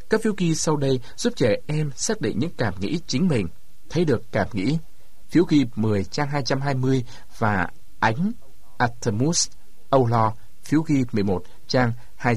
Các phiếu ghi sau đây giúp trẻ em xác định những cảm nghĩ chính mình. Thấy được cảm nghĩ. Phiếu ghi 10 trang 220 và Ánh Artemus âu lo, phiếu ghi 11 trang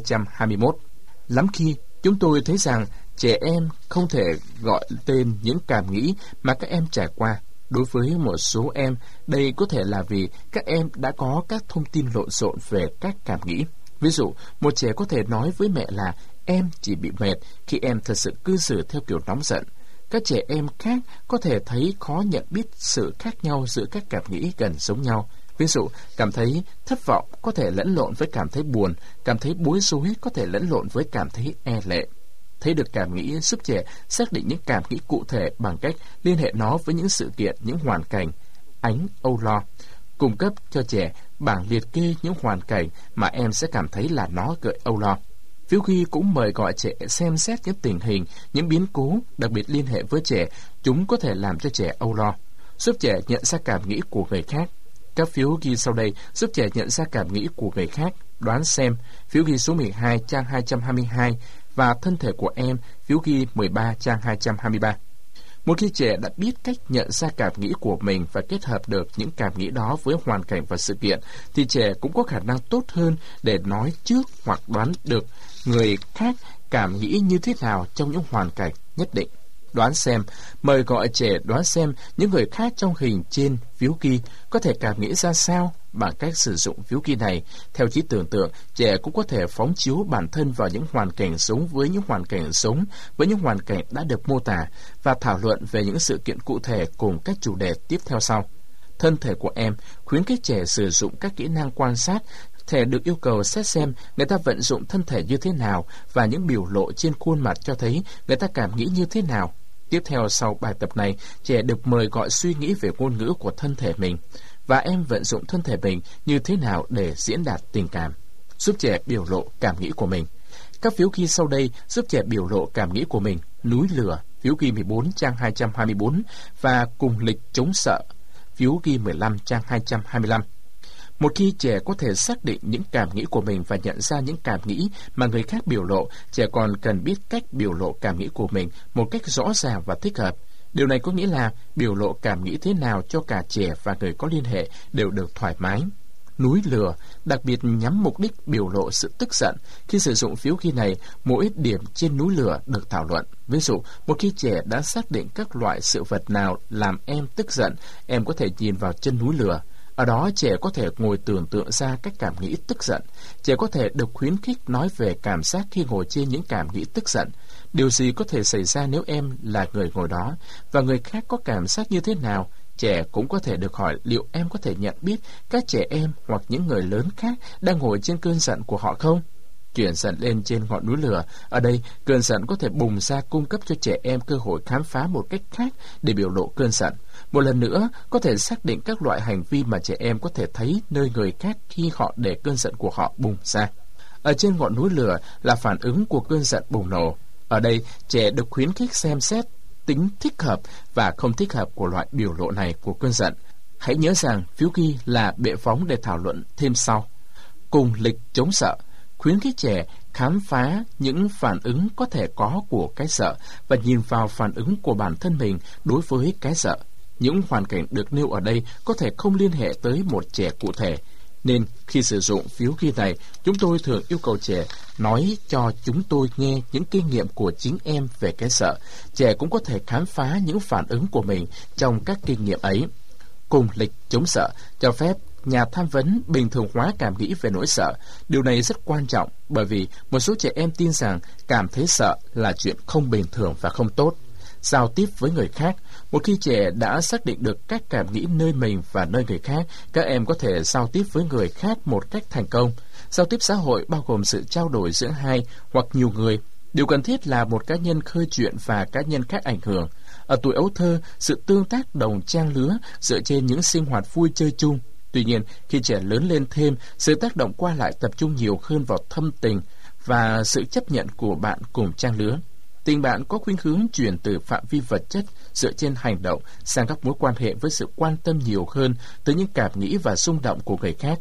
221. Lắm khi chúng tôi thấy rằng trẻ em không thể gọi tên những cảm nghĩ mà các em trải qua. Đối với một số em, đây có thể là vì các em đã có các thông tin lộn xộn về các cảm nghĩ. Ví dụ, một trẻ có thể nói với mẹ là em chỉ bị mệt khi em thật sự cư xử theo kiểu nóng giận. Các trẻ em khác có thể thấy khó nhận biết sự khác nhau giữa các cảm nghĩ gần giống nhau. Ví dụ, cảm thấy thất vọng có thể lẫn lộn với cảm thấy buồn, cảm thấy bối rối có thể lẫn lộn với cảm thấy e lệ. Thấy được cảm nghĩ giúp trẻ xác định những cảm nghĩ cụ thể bằng cách liên hệ nó với những sự kiện, những hoàn cảnh. Ánh âu lo cung cấp cho trẻ bảng liệt kê những hoàn cảnh mà em sẽ cảm thấy là nó gợi âu lo. Phiếu ghi cũng mời gọi trẻ xem xét những tình hình, những biến cố đặc biệt liên hệ với trẻ, chúng có thể làm cho trẻ âu lo, giúp trẻ nhận ra cảm nghĩ của người khác. Các phiếu ghi sau đây giúp trẻ nhận ra cảm nghĩ của người khác. Đoán xem, phiếu ghi số 12 trang 222 và thân thể của em, phiếu ghi 13 trang 223. Một khi trẻ đã biết cách nhận ra cảm nghĩ của mình và kết hợp được những cảm nghĩ đó với hoàn cảnh và sự kiện, thì trẻ cũng có khả năng tốt hơn để nói trước hoặc đoán được người khác cảm nghĩ như thế nào trong những hoàn cảnh nhất định. Đoán xem, mời gọi trẻ đoán xem những người khác trong hình trên phiếu ghi có thể cảm nghĩ ra sao. Bằng cách sử dụng phiếu ghi này, theo trí tưởng tượng, trẻ cũng có thể phóng chiếu bản thân vào những hoàn cảnh sống với những hoàn cảnh sống với những hoàn cảnh đã được mô tả và thảo luận về những sự kiện cụ thể cùng các chủ đề tiếp theo sau. Thân thể của em khuyến khích trẻ sử dụng các kỹ năng quan sát. Trẻ được yêu cầu xét xem người ta vận dụng thân thể như thế nào và những biểu lộ trên khuôn mặt cho thấy người ta cảm nghĩ như thế nào. Tiếp theo sau bài tập này, trẻ được mời gọi suy nghĩ về ngôn ngữ của thân thể mình và em vận dụng thân thể mình như thế nào để diễn đạt tình cảm, giúp trẻ biểu lộ cảm nghĩ của mình. Các phiếu ghi sau đây giúp trẻ biểu lộ cảm nghĩ của mình. Núi lửa, phiếu ghi 14 trang 224 và cùng lịch chống sợ, phiếu ghi 15 trang 225. Một khi trẻ có thể xác định những cảm nghĩ của mình và nhận ra những cảm nghĩ mà người khác biểu lộ, trẻ còn cần biết cách biểu lộ cảm nghĩ của mình một cách rõ ràng và thích hợp. Điều này có nghĩa là biểu lộ cảm nghĩ thế nào cho cả trẻ và người có liên hệ đều được thoải mái. Núi lửa đặc biệt nhắm mục đích biểu lộ sự tức giận. Khi sử dụng phiếu ghi này, mỗi điểm trên núi lửa được thảo luận. Ví dụ, một khi trẻ đã xác định các loại sự vật nào làm em tức giận, em có thể nhìn vào chân núi lửa. Ở đó trẻ có thể ngồi tưởng tượng ra các cảm nghĩ tức giận. Trẻ có thể được khuyến khích nói về cảm giác khi ngồi trên những cảm nghĩ tức giận. Điều gì có thể xảy ra nếu em là người ngồi đó và người khác có cảm giác như thế nào? Trẻ cũng có thể được hỏi liệu em có thể nhận biết các trẻ em hoặc những người lớn khác đang ngồi trên cơn giận của họ không? Chuyển giận lên trên ngọn núi lửa. Ở đây, cơn giận có thể bùng ra cung cấp cho trẻ em cơ hội khám phá một cách khác để biểu lộ cơn giận. Một lần nữa, có thể xác định các loại hành vi mà trẻ em có thể thấy nơi người khác khi họ để cơn giận của họ bùng ra. Ở trên ngọn núi lửa là phản ứng của cơn giận bùng nổ. Ở đây, trẻ được khuyến khích xem xét tính thích hợp và không thích hợp của loại biểu lộ này của cơn giận. Hãy nhớ rằng phiếu ghi là bệ phóng để thảo luận thêm sau. Cùng lịch chống sợ, khuyến khích trẻ khám phá những phản ứng có thể có của cái sợ và nhìn vào phản ứng của bản thân mình đối với cái sợ. Những hoàn cảnh được nêu ở đây có thể không liên hệ tới một trẻ cụ thể, nên khi sử dụng phiếu ghi này, chúng tôi thường yêu cầu trẻ nói cho chúng tôi nghe những kinh nghiệm của chính em về cái sợ. Trẻ cũng có thể khám phá những phản ứng của mình trong các kinh nghiệm ấy. Cùng lịch chống sợ cho phép nhà tham vấn bình thường hóa cảm nghĩ về nỗi sợ. Điều này rất quan trọng bởi vì một số trẻ em tin rằng cảm thấy sợ là chuyện không bình thường và không tốt. Giao tiếp với người khác. Một khi trẻ đã xác định được các cảm nghĩ nơi mình và nơi người khác, các em có thể giao tiếp với người khác một cách thành công. Giao tiếp xã hội bao gồm sự trao đổi giữa hai hoặc nhiều người. Điều cần thiết là một cá nhân khơi chuyện và cá nhân khác ảnh hưởng. Ở tuổi ấu thơ, sự tương tác đồng trang lứa dựa trên những sinh hoạt vui chơi chung. Tuy nhiên, khi trẻ lớn lên thêm, sự tác động qua lại tập trung nhiều hơn vào thâm tình và sự chấp nhận của bạn cùng trang lứa. Tình bạn có khuynh hướng chuyển từ phạm vi vật chất dựa trên hành động sang các mối quan hệ với sự quan tâm nhiều hơn tới những cảm nghĩ và rung động của người khác.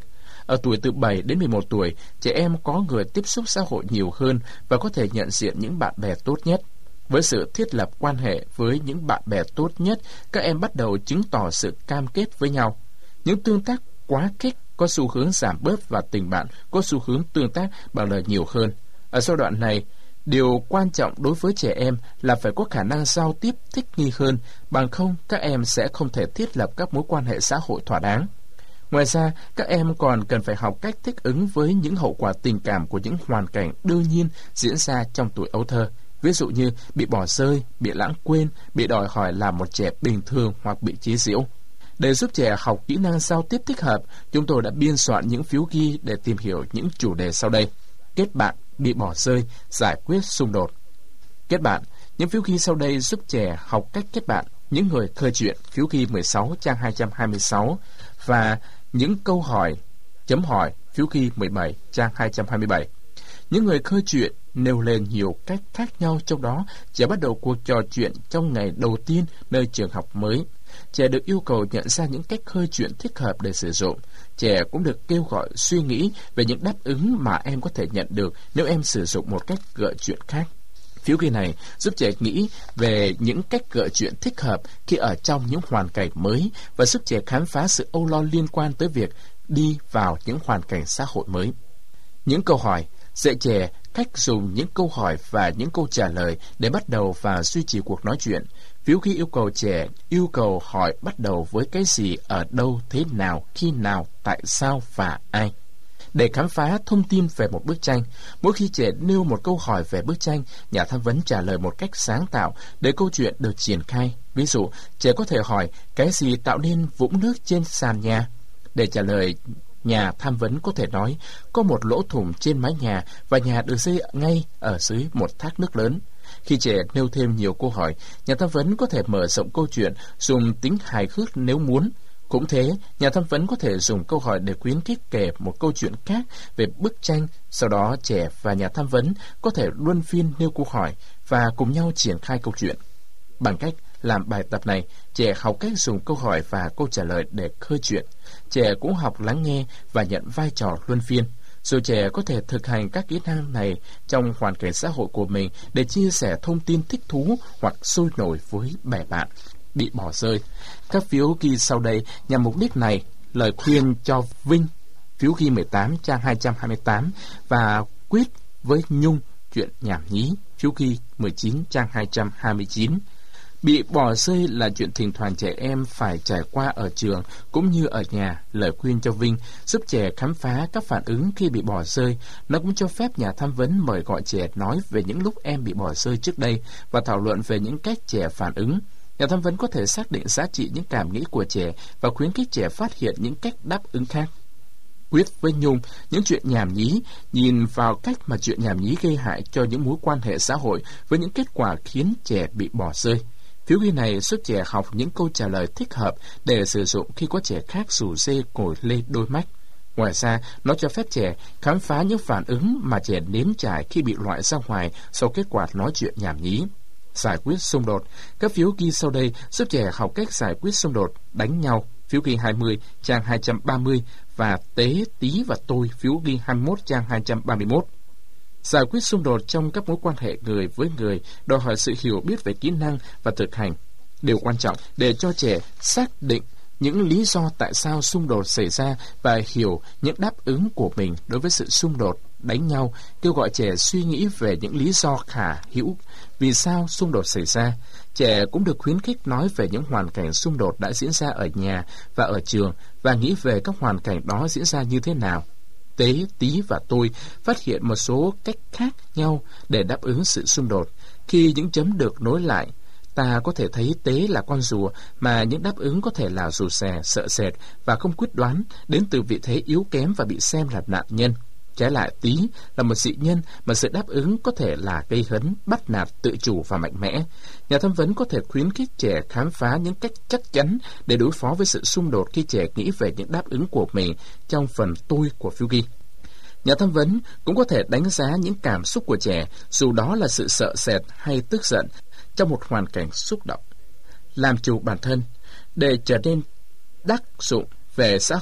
Ở tuổi từ 7 đến 11 tuổi, trẻ em có người tiếp xúc xã hội nhiều hơn và có thể nhận diện những bạn bè tốt nhất. Với sự thiết lập quan hệ với những bạn bè tốt nhất, các em bắt đầu chứng tỏ sự cam kết với nhau. Những tương tác quá khích có xu hướng giảm bớt và tình bạn có xu hướng tương tác bằng lời nhiều hơn. Ở giai đoạn này, điều quan trọng đối với trẻ em là phải có khả năng giao tiếp thích nghi hơn, bằng không các em sẽ không thể thiết lập các mối quan hệ xã hội thỏa đáng. Ngoài ra, các em còn cần phải học cách thích ứng với những hậu quả tình cảm của những hoàn cảnh đương nhiên diễn ra trong tuổi ấu thơ. Ví dụ như bị bỏ rơi, bị lãng quên, bị đòi hỏi là một trẻ bình thường hoặc bị chế giễu. Để giúp trẻ học kỹ năng giao tiếp thích hợp, chúng tôi đã biên soạn những phiếu ghi để tìm hiểu những chủ đề sau đây. Kết bạn, bị bỏ rơi, giải quyết xung đột. Kết bạn, những phiếu ghi sau đây giúp trẻ học cách kết bạn. Những người khơi chuyện, phiếu ghi 16 trang 226 và những câu hỏi, chấm hỏi, phiếu ghi 17 trang 227. Những người khơi chuyện nêu lên nhiều cách khác nhau, trong đó trẻ bắt đầu cuộc trò chuyện trong ngày đầu tiên nơi trường học mới. Trẻ được yêu cầu nhận ra những cách khơi chuyện thích hợp để sử dụng. Trẻ cũng được kêu gọi suy nghĩ về những đáp ứng mà em có thể nhận được nếu em sử dụng một cách gợi chuyện khác. Phiếu ghi này giúp trẻ nghĩ về những cách gợi chuyện thích hợp khi ở trong những hoàn cảnh mới và giúp trẻ khám phá sự âu lo liên quan tới việc đi vào những hoàn cảnh xã hội mới. Những câu hỏi dạy trẻ cách dùng những câu hỏi và những câu trả lời để bắt đầu và duy trì cuộc nói chuyện. Phiếu ghi yêu cầu trẻ yêu cầu hỏi bắt đầu với cái gì, ở đâu, thế nào, khi nào, tại sao và ai. Để khám phá thông tin về một bức tranh, mỗi khi trẻ nêu một câu hỏi về bức tranh, nhà tham vấn trả lời một cách sáng tạo để câu chuyện được triển khai. Ví dụ, trẻ có thể hỏi cái gì tạo nên vũng nước trên sàn nhà. Để trả lời, nhà tham vấn có thể nói có một lỗ thủng trên mái nhà và nhà được xây ngay ở dưới một thác nước lớn. Khi trẻ nêu thêm nhiều câu hỏi, nhà tham vấn có thể mở rộng câu chuyện, dùng tính hài hước nếu muốn. Cũng thế, nhà tham vấn có thể dùng câu hỏi để khuyến khích kể một câu chuyện khác về bức tranh. Sau đó, trẻ và nhà tham vấn có thể luân phiên nêu câu hỏi và cùng nhau triển khai câu chuyện. Bằng cách làm bài tập này, trẻ học cách dùng câu hỏi và câu trả lời để khơi chuyện. Trẻ cũng học lắng nghe và nhận vai trò luân phiên. Rồi trẻ có thể thực hành các kỹ năng này trong hoàn cảnh xã hội của mình để chia sẻ thông tin thích thú hoặc sôi nổi với bè bạn. Bị bỏ rơi. Các phiếu ghi sau đây nhằm mục đích này. Lời khuyên cho Vinh, phiếu ghi 18 trang 228 và Quyết với Nhung, chuyện nhảm nhí, phiếu ghi 19 trang 229. Bị bỏ rơi là chuyện thỉnh thoảng trẻ em phải trải qua ở trường cũng như ở nhà. Lời khuyên cho Vinh giúp trẻ khám phá các phản ứng khi bị bỏ rơi. Nó cũng cho phép nhà tham vấn mời gọi trẻ nói về những lúc em bị bỏ rơi trước đây và thảo luận về những cách trẻ phản ứng. Nhà tham vấn có thể xác định giá trị những cảm nghĩ của trẻ và khuyến khích trẻ phát hiện những cách đáp ứng khác. Quyết với Nhung, những chuyện nhảm nhí, nhìn vào cách mà chuyện nhảm nhí gây hại cho những mối quan hệ xã hội với những kết quả khiến trẻ bị bỏ rơi. Phiếu ghi này giúp trẻ học những câu trả lời thích hợp để sử dụng khi có trẻ khác rủ rê ngồi lê đôi mắt. Ngoài ra, nó cho phép trẻ khám phá những phản ứng mà trẻ nếm trải khi bị loại ra ngoài sau kết quả nói chuyện nhảm nhí. Giải quyết xung đột. Các phiếu ghi sau đây giúp trẻ học cách giải quyết xung đột, đánh nhau. Phiếu ghi 20 trang 230 và Tế, Tí và Tôi, phiếu ghi 21 trang 231. Giải quyết xung đột trong các mối quan hệ người với người đòi hỏi sự hiểu biết về kỹ năng và thực hành. Điều quan trọng để cho trẻ xác định những lý do tại sao xung đột xảy ra và hiểu những đáp ứng của mình đối với sự xung đột, đánh nhau, kêu gọi trẻ suy nghĩ về những lý do khả hữu vì sao xung đột xảy ra. Trẻ cũng được khuyến khích nói về những hoàn cảnh xung đột đã diễn ra ở nhà và ở trường và nghĩ về các hoàn cảnh đó diễn ra như thế nào. Tế, Tí và Tôi phát hiện một số cách khác nhau để đáp ứng sự xung đột. Khi những chấm được nối lại, ta có thể thấy Tế là con rùa mà những đáp ứng có thể là rụt rè, sợ sệt và không quyết đoán, đến từ vị thế yếu kém và bị xem là nạn nhân. Trái lại, Tí là một dị nhân mà sự đáp ứng có thể là gây hấn, bắt nạt, tự chủ và mạnh mẽ. Nhà tham vấn có thể khuyến khích trẻ khám phá những cách chắc chắn để đối phó với sự xung đột khi trẻ nghĩ về những đáp ứng của mình trong phần Tôi của phiếu ghi. Nhà tham vấn cũng có thể đánh giá những cảm xúc của trẻ, dù đó là sự sợ sệt hay tức giận, trong một hoàn cảnh xúc động. Làm chủ bản thân để trở nên đắc dụng về xã hội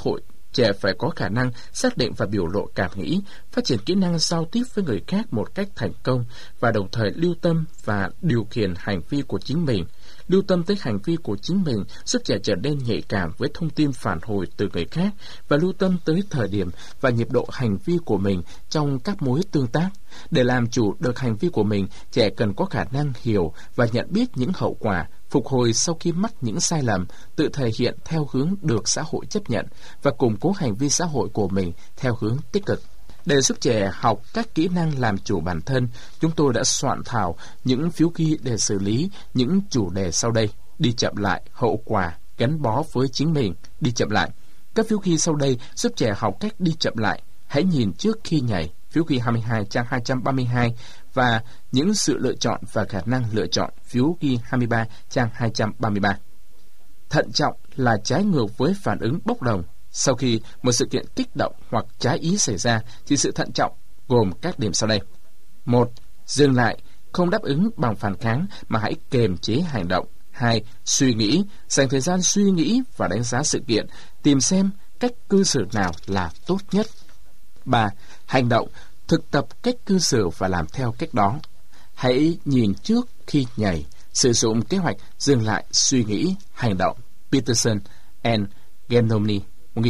Trẻ phải có khả năng xác định và biểu lộ cảm nghĩ, phát triển kỹ năng giao tiếp với người khác một cách thành công và đồng thời lưu tâm và điều khiển hành vi của chính mình. Lưu tâm tới hành vi của chính mình giúp trẻ trở nên nhạy cảm với thông tin phản hồi từ người khác và lưu tâm tới thời điểm và nhịp độ hành vi của mình trong các mối tương tác. Để làm chủ được hành vi của mình, trẻ cần có khả năng hiểu và nhận biết những hậu quả, phục hồi sau khi mắc những sai lầm, tự thể hiện theo hướng được xã hội chấp nhận và củng cố hành vi xã hội của mình theo hướng tích cực. Để giúp trẻ học các kỹ năng làm chủ bản thân, chúng tôi đã soạn thảo những phiếu ghi để xử lý những chủ đề sau đây: đi chậm lại, hậu quả, gắn bó với chính mình, đi chậm lại. Các phiếu ghi sau đây giúp trẻ học cách đi chậm lại. Hãy nhìn trước khi nhảy, phiếu ghi 22 trang 232, và những sự lựa chọn và khả năng lựa chọn, phiếu ghi 23 trang 233. Thận trọng là trái ngược với phản ứng bốc đồng. Sau khi một sự kiện kích động hoặc trái ý xảy ra, thì sự thận trọng gồm các điểm sau đây. 1. Dừng lại, không đáp ứng bằng phản kháng mà hãy kiềm chế hành động. 2. Suy nghĩ, dành thời gian suy nghĩ và đánh giá sự kiện, tìm xem cách cư xử nào là tốt nhất. 3. Hành động, thực tập cách cư xử và làm theo cách đó. Hãy nhìn trước khi nhảy, sử dụng kế hoạch dừng lại, suy nghĩ, hành động. Peterson and Genomini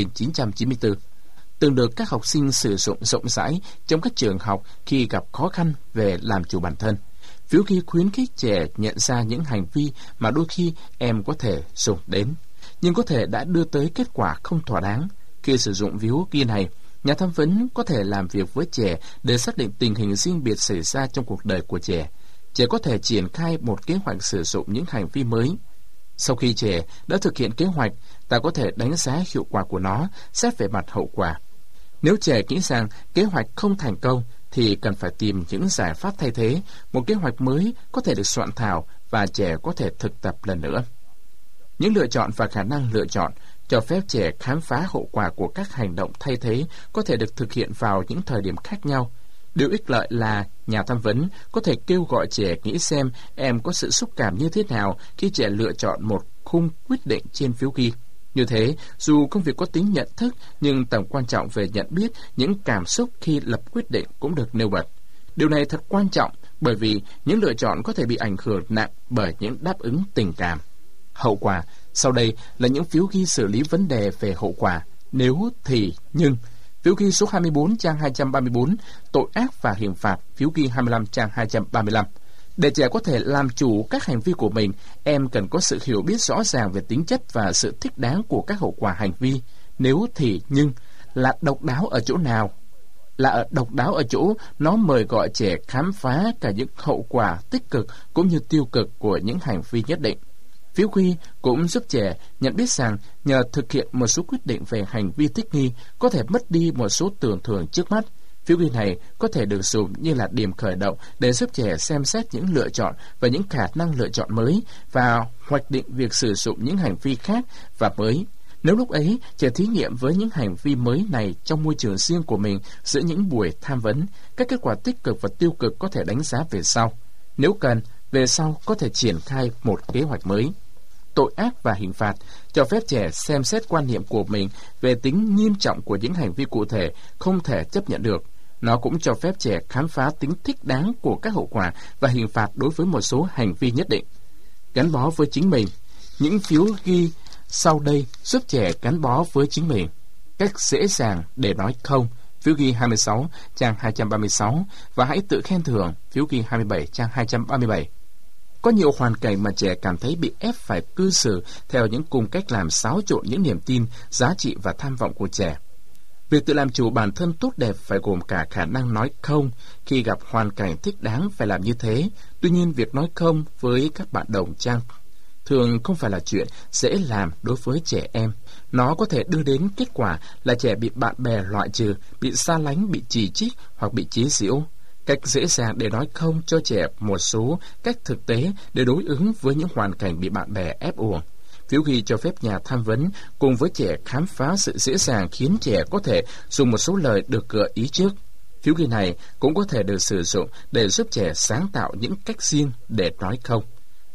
1994, từng được các học sinh sử dụng rộng rãi trong các trường học khi gặp khó khăn về làm chủ bản thân. Phiếu ghi khuyến khích trẻ nhận ra những hành vi mà đôi khi em có thể dùng đến, nhưng có thể đã đưa tới kết quả không thỏa đáng. Khi sử dụng phiếu ghi này, nhà tham vấn có thể làm việc với trẻ để xác định tình hình riêng biệt xảy ra trong cuộc đời của trẻ. Trẻ có thể triển khai một kế hoạch sử dụng những hành vi mới. Sau khi trẻ đã thực hiện kế hoạch, ta có thể đánh giá hiệu quả của nó, xét về mặt hậu quả. Nếu trẻ nghĩ rằng kế hoạch không thành công, thì cần phải tìm những giải pháp thay thế. Một kế hoạch mới có thể được soạn thảo và trẻ có thể thực tập lần nữa. Những lựa chọn và khả năng lựa chọn cho phép trẻ khám phá hậu quả của các hành động thay thế có thể được thực hiện vào những thời điểm khác nhau. Điều ích lợi là nhà tham vấn có thể kêu gọi trẻ nghĩ xem em có sự xúc cảm như thế nào khi trẻ lựa chọn một khung quyết định trên phiếu ghi. Như thế, dù công việc có tính nhận thức, nhưng tầm quan trọng về nhận biết những cảm xúc khi lập quyết định cũng được nêu bật. Điều này thật quan trọng bởi vì những lựa chọn có thể bị ảnh hưởng nặng bởi những đáp ứng tình cảm. Hậu quả. Sau đây là những phiếu ghi xử lý vấn đề về hậu quả, nếu, thì, nhưng. Phiếu ghi số 24 trang 234, tội ác và hình phạt, phiếu ghi 25 trang 235. Để trẻ có thể làm chủ các hành vi của mình, em cần có sự hiểu biết rõ ràng về tính chất và sự thích đáng của các hậu quả hành vi. Nếu, thì, nhưng là độc đáo ở chỗ nào? Là độc đáo ở chỗ nó mời gọi trẻ khám phá cả những hậu quả tích cực cũng như tiêu cực của những hành vi nhất định. Phiếu ghi cũng giúp trẻ nhận biết rằng nhờ thực hiện một số quyết định về hành vi thích nghi có thể mất đi một số tưởng thưởng trước mắt. Phiếu ghi này có thể được dùng như là điểm khởi động để giúp trẻ xem xét những lựa chọn và những khả năng lựa chọn mới và hoạch định việc sử dụng những hành vi khác và mới. Nếu lúc ấy trẻ thí nghiệm với những hành vi mới này trong môi trường riêng của mình giữa những buổi tham vấn, các kết quả tích cực và tiêu cực có thể đánh giá về sau. Nếu cần, về sau có thể triển khai một kế hoạch mới. Tội ác và hình phạt cho phép trẻ xem xét quan niệm của mình về tính nghiêm trọng của những hành vi cụ thể không thể chấp nhận được. Nó cũng cho phép trẻ khám phá tính thích đáng của các hậu quả và hình phạt đối với một số hành vi nhất định. Gắn bó với chính mình. Những phiếu ghi sau đây giúp trẻ gắn bó với chính mình. Cách dễ dàng để nói không, phiếu ghi 26 trang 236, và hãy tự khen thưởng, phiếu ghi 27 trang 237. Có nhiều hoàn cảnh mà trẻ cảm thấy bị ép phải cư xử theo những cùng cách làm xáo trộn những niềm tin, giá trị và tham vọng của trẻ. Việc tự làm chủ bản thân tốt đẹp phải gồm cả khả năng nói không khi gặp hoàn cảnh thích đáng phải làm như thế. Tuy nhiên, việc nói không với các bạn đồng trang thường không phải là chuyện dễ làm đối với trẻ em. Nó có thể đưa đến kết quả là trẻ bị bạn bè loại trừ, bị xa lánh, bị chỉ trích hoặc bị chế giễu. Cách dễ dàng để nói không cho trẻ một số cách thực tế để đối ứng với những hoàn cảnh bị bạn bè ép uổng. Phiếu ghi cho phép nhà tham vấn cùng với trẻ khám phá sự dễ dàng khiến trẻ có thể dùng một số lời được gợi ý trước. Phiếu ghi này cũng có thể được sử dụng để giúp trẻ sáng tạo những cách riêng để nói không.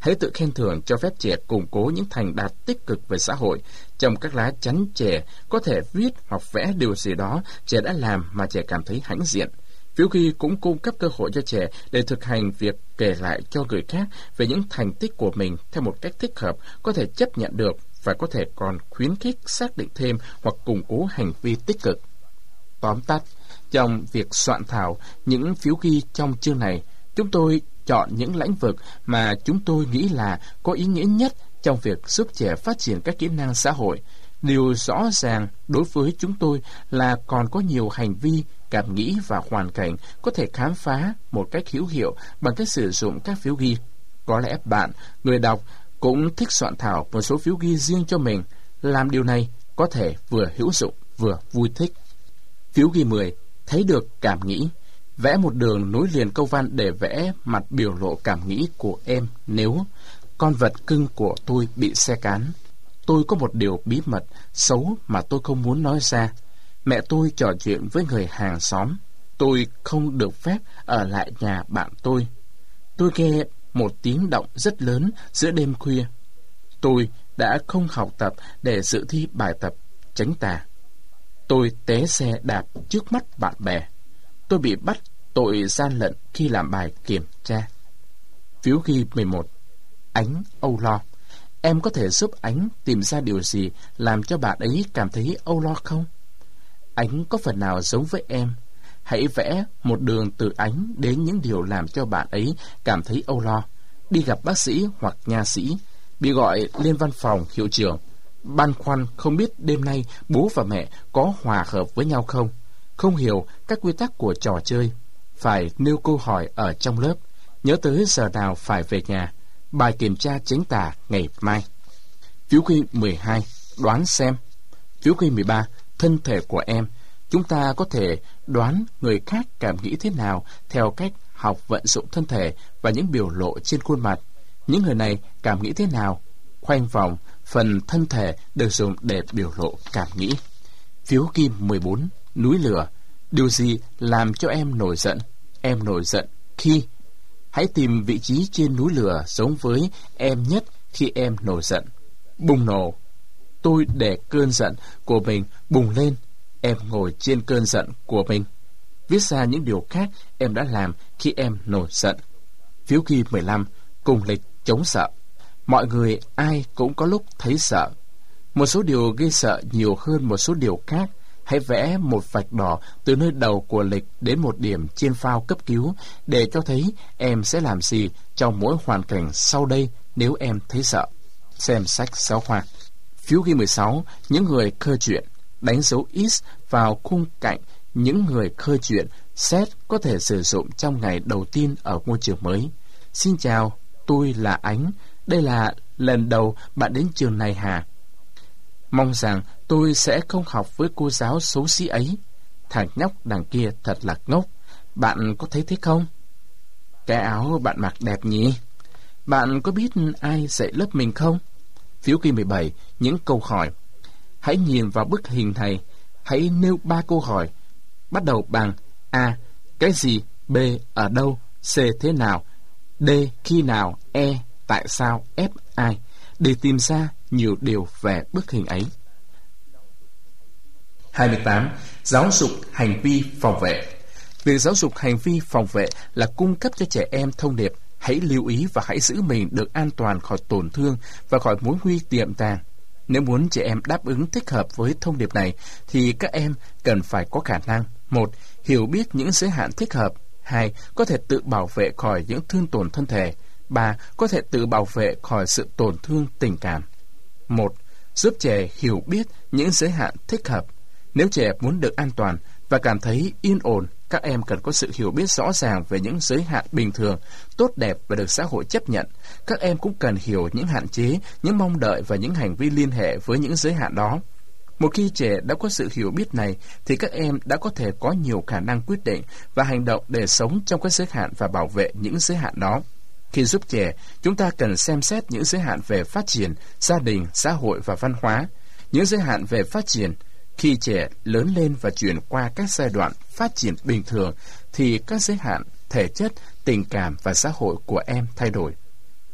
Hãy tự khen thưởng cho phép trẻ củng cố những thành đạt tích cực về xã hội. Trong các lá chắn trẻ có thể viết hoặc vẽ điều gì đó trẻ đã làm mà trẻ cảm thấy hãnh diện. Phiếu ghi cũng cung cấp cơ hội cho trẻ để thực hành việc kể lại cho người khác về những thành tích của mình theo một cách thích hợp, có thể chấp nhận được và có thể còn khuyến khích xác định thêm hoặc củng cố hành vi tích cực. Tóm tắt, trong việc soạn thảo những phiếu ghi trong chương này, chúng tôi chọn những lĩnh vực mà chúng tôi nghĩ là có ý nghĩa nhất trong việc giúp trẻ phát triển các kỹ năng xã hội. Điều rõ ràng đối với chúng tôi là còn có nhiều hành vi, cảm nghĩ và hoàn cảnh có thể khám phá một cách hữu hiệu bằng cách sử dụng các phiếu ghi. Có lẽ bạn, người đọc, cũng thích soạn thảo một số phiếu ghi riêng cho mình. Làm điều này có thể vừa hữu dụng vừa vui thích. Phiếu ghi 10. Thấy được cảm nghĩ. Vẽ một đường nối liền câu văn để vẽ mặt biểu lộ cảm nghĩ của em nếu con vật cưng của tôi bị xe cán. Tôi có một điều bí mật, xấu mà tôi không muốn nói ra. Mẹ tôi trò chuyện với người hàng xóm. Tôi không được phép ở lại nhà bạn tôi. Tôi nghe một tiếng động rất lớn giữa đêm khuya. Tôi đã không học tập để dự thi bài tập tránh tà. Tôi té xe đạp trước mắt bạn bè. Tôi bị bắt tội gian lận khi làm bài kiểm tra. Phiếu ghi 11. Ánh âu lo. Em có thể giúp Ánh tìm ra điều gì làm cho bạn ấy cảm thấy âu lo không? Ánh có phần nào giống với em? Hãy vẽ một đường từ Ánh đến những điều làm cho bạn ấy cảm thấy âu lo. Đi gặp bác sĩ hoặc nha sĩ, bị gọi lên văn phòng hiệu trưởng, băn khoăn không biết đêm nay bố và mẹ có hòa hợp với nhau không, không hiểu các quy tắc của trò chơi, phải nêu câu hỏi ở trong lớp, nhớ tới giờ nào phải về nhà, bài kiểm tra tránh tà ngày mai. Phiếu ghi 12. Đoán xem. Phiếu ghi 13. Thân thể của em. Chúng ta có thể đoán người khác cảm nghĩ thế nào theo cách học vận dụng thân thể và những biểu lộ trên khuôn mặt. Những người này cảm nghĩ thế nào? Khoanh vòng phần thân thể được dùng để biểu lộ cảm nghĩ. Phiếu ghi 14. Núi lửa. Điều gì làm cho em nổi giận? Em nổi giận khi... Hãy tìm vị trí trên núi lửa giống với em nhất khi em nổi giận. Bùng nổ. Tôi để cơn giận của mình bùng lên. Em ngồi trên cơn giận của mình. Viết ra những điều khác em đã làm khi em nổi giận. Phiếu ghi 15. Cùng lịch chống sợ. Mọi người ai cũng có lúc thấy sợ. Một số điều gây sợ nhiều hơn một số điều khác. Hãy vẽ một vạch đỏ từ nơi đầu của lịch đến một điểm trên phao cấp cứu để cho thấy em sẽ làm gì trong mỗi hoàn cảnh sau đây nếu em thấy sợ. Xem sách giáo khoa. Phiếu ghi 16. Những người khơi chuyện. Đánh dấu X vào khung cạnh những người khơi chuyện. Set có thể sử dụng trong ngày đầu tiên ở ngôi trường mới. Xin chào, tôi là Ánh. Đây là lần đầu bạn đến trường này hả? Mong rằng tôi sẽ không học với cô giáo xấu xí ấy. Thằng nhóc đằng kia thật là ngốc. Bạn có thấy thế không? Cái áo bạn mặc đẹp nhỉ? Bạn có biết ai dạy lớp mình không? Phiếu ghi 17. Những câu hỏi. Hãy nhìn vào bức hình này. Hãy nêu 3 câu hỏi. Bắt đầu bằng A. Cái gì? B. Ở đâu? C. Thế nào? D. Khi nào? E. Tại sao? F. Ai? Để tìm ra nhiều điều về bức hình ấy. 28. Giáo dục hành vi phòng vệ. Việc giáo dục hành vi phòng vệ là cung cấp cho trẻ em thông điệp hãy lưu ý và hãy giữ mình được an toàn khỏi tổn thương và khỏi mối nguy tiềm tàng. Nếu muốn trẻ em đáp ứng thích hợp với thông điệp này thì các em cần phải có khả năng: 1. Hiểu biết những giới hạn thích hợp. 2. Có thể tự bảo vệ khỏi những thương tổn thân thể. 3. Có thể tự bảo vệ khỏi sự tổn thương tình cảm. 1. Giúp trẻ hiểu biết những giới hạn thích hợp. Nếu trẻ muốn được an toàn và cảm thấy yên ổn, các em cần có sự hiểu biết rõ ràng về những giới hạn bình thường, tốt đẹp và được xã hội chấp nhận. Các em cũng cần hiểu những hạn chế, những mong đợi và những hành vi liên hệ với những giới hạn đó. Một khi trẻ đã có sự hiểu biết này, thì các em đã có thể có nhiều khả năng quyết định và hành động để sống trong các giới hạn và bảo vệ những giới hạn đó. Khi giúp trẻ, chúng ta cần xem xét những giới hạn về phát triển, gia đình, xã hội và văn hóa. Những giới hạn về phát triển. Khi trẻ lớn lên và chuyển qua các giai đoạn phát triển bình thường, thì các giới hạn thể chất, tình cảm và xã hội của em thay đổi.